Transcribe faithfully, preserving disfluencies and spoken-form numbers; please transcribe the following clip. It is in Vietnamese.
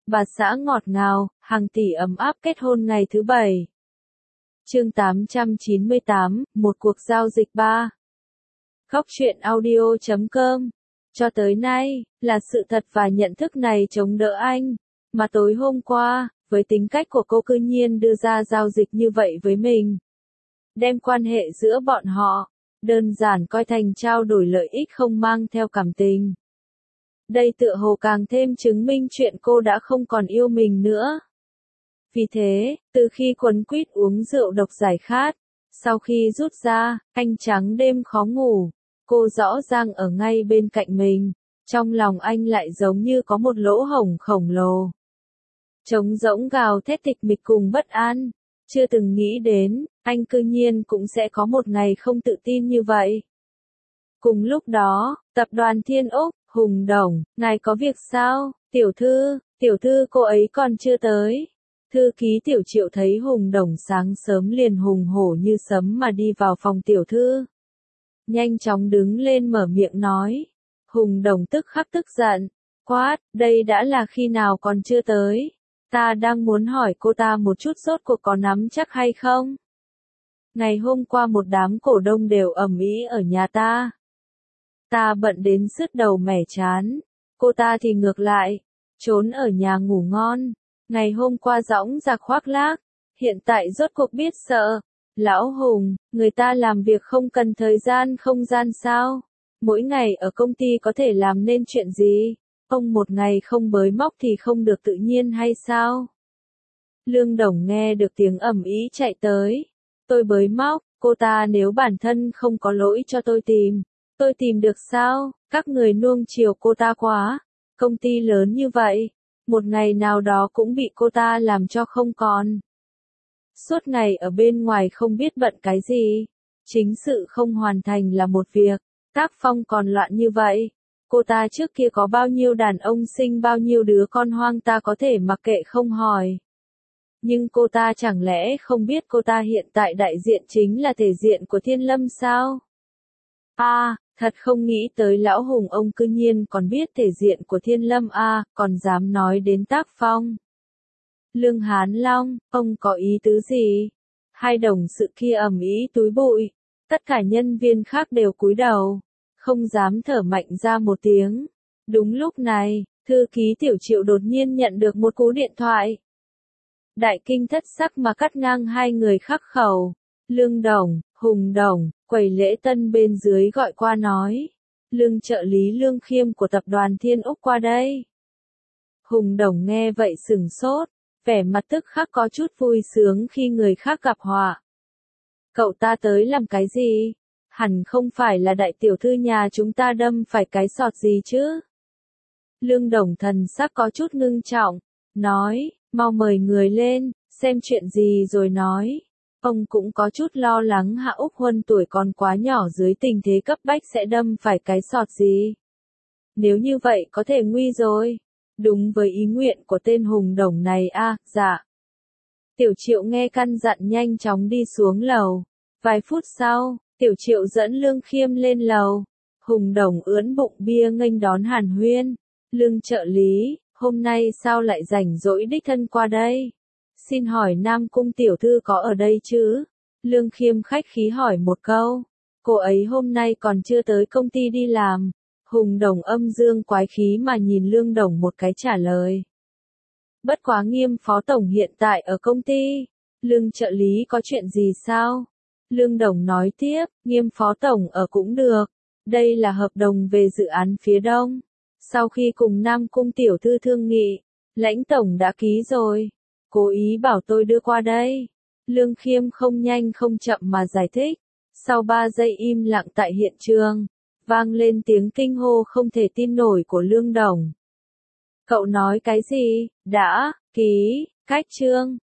bà xã ngọt ngào, hàng tỷ ấm áp kết hôn ngày thứ bảy. Chương tám trăm chín mươi tám, một cuộc giao dịch ba. Góc truyện audio chấm com. Cho tới nay, là sự thật và nhận thức này chống đỡ anh, mà tối hôm qua, với tính cách của cô cư nhiên đưa ra giao dịch như vậy với mình. Đem quan hệ giữa bọn họ, đơn giản coi thành trao đổi lợi ích không mang theo cảm tình. Đây tựa hồ càng thêm chứng minh chuyện cô đã không còn yêu mình nữa. Vì thế, từ khi quấn quýt uống rượu độc giải khát, sau khi rút ra, anh trắng đêm khó ngủ, cô rõ ràng ở ngay bên cạnh mình, trong lòng anh lại giống như có một lỗ hổng khổng lồ. Trống rỗng gào thét tịch mịch cùng bất an, chưa từng nghĩ đến, anh cư nhiên cũng sẽ có một ngày không tự tin như vậy. Cùng lúc đó, tập đoàn Thiên Úc, Hùng Đồng, ngài có việc sao, tiểu thư, tiểu thư cô ấy còn chưa tới. Thư ký Tiểu Triệu thấy Hùng Đồng sáng sớm liền hùng hổ như sấm mà đi vào phòng tiểu thư. Nhanh chóng đứng lên mở miệng nói. Hùng Đồng tức khắc tức giận, quát, đây đã là khi nào còn chưa tới. Ta đang muốn hỏi cô ta một chút rốt cuộc có nắm chắc hay không. Ngày hôm qua một đám cổ đông đều ầm ĩ ở nhà ta. Ta bận đến sứt đầu mẻ chán, cô ta thì ngược lại, trốn ở nhà ngủ ngon. Ngày hôm qua dõng dạc khoác lác, hiện tại rốt cuộc biết sợ. Lão Hùng, người ta làm việc không cần thời gian không gian sao? Mỗi ngày ở công ty có thể làm nên chuyện gì? Ông một ngày không bới móc thì không được tự nhiên hay sao? Lương Đồng nghe được tiếng ầm ĩ chạy tới. Tôi bới móc, cô ta nếu bản thân không có lỗi cho tôi tìm. Tôi tìm được sao? Các người nuông chiều cô ta quá. Công ty lớn như vậy, một ngày nào đó cũng bị cô ta làm cho không còn. Suốt ngày ở bên ngoài không biết bận cái gì. Chính sự không hoàn thành là một việc, tác phong còn loạn như vậy. Cô ta trước kia có bao nhiêu đàn ông sinh bao nhiêu đứa con hoang ta có thể mặc kệ không hỏi. Nhưng cô ta chẳng lẽ không biết cô ta hiện tại đại diện chính là thể diện của Thiên Lâm sao? À, thật không nghĩ tới lão Hùng ông cư nhiên còn biết thể diện của Thiên Lâm à, còn dám nói đến tác phong. Lương Hán Long, ông có ý tứ gì? Hai đồng sự kia ầm ĩ túi bụi, tất cả nhân viên khác đều cúi đầu, không dám thở mạnh ra một tiếng. Đúng lúc này, thư ký Tiểu Triệu đột nhiên nhận được một cú điện thoại. Đại kinh thất sắc mà cắt ngang hai người khắc khẩu. Lương Đồng, Hùng Đồng, quầy lễ tân bên dưới gọi qua nói. Lương trợ lý Lương Khiêm của tập đoàn Thiên Úc qua đây. Hùng Đồng nghe vậy sừng sốt, vẻ mặt tức khắc có chút vui sướng khi người khác gặp họa. Cậu ta tới làm cái gì? Hẳn không phải là đại tiểu thư nhà chúng ta đâm phải cái sọt gì chứ? Lương Đồng thần sắc có chút ngưng trọng, nói, mau mời người lên, xem chuyện gì rồi nói. Ông cũng có chút lo lắng Hạ Úc Huân tuổi còn quá nhỏ dưới tình thế cấp bách sẽ đâm phải cái sọt gì. Nếu như vậy có thể nguy rồi. Đúng với ý nguyện của tên Hùng Đồng này a, à, dạ. Tiểu Triệu nghe căn dặn nhanh chóng đi xuống lầu. Vài phút sau, Tiểu Triệu dẫn Lương Khiêm lên lầu. Hùng Đồng ướn bụng bia nghênh đón Hàn Huyên. Lương trợ lý, hôm nay sao lại rảnh rỗi đích thân qua đây? Xin hỏi Nam Cung tiểu thư có ở đây chứ? Lương Khiêm khách khí hỏi một câu. Cô ấy hôm nay còn chưa tới công ty đi làm. Hùng Đồng âm dương quái khí mà nhìn Lương Đồng một cái trả lời. Bất quá Nghiêm phó tổng hiện tại ở công ty. Lương trợ lý có chuyện gì sao? Lương Đồng nói tiếp, Nghiêm phó tổng ở cũng được. Đây là hợp đồng về dự án phía đông. Sau khi cùng Nam Cung tiểu thư thương nghị, lãnh tổng đã ký rồi. Cố ý bảo tôi đưa qua đây. Lương Khiêm không nhanh không chậm mà giải thích. Sau ba giây im lặng tại hiện trường, vang lên tiếng kinh hô không thể tin nổi của Lương Đồng. Cậu nói cái gì? Đã ký cách chương.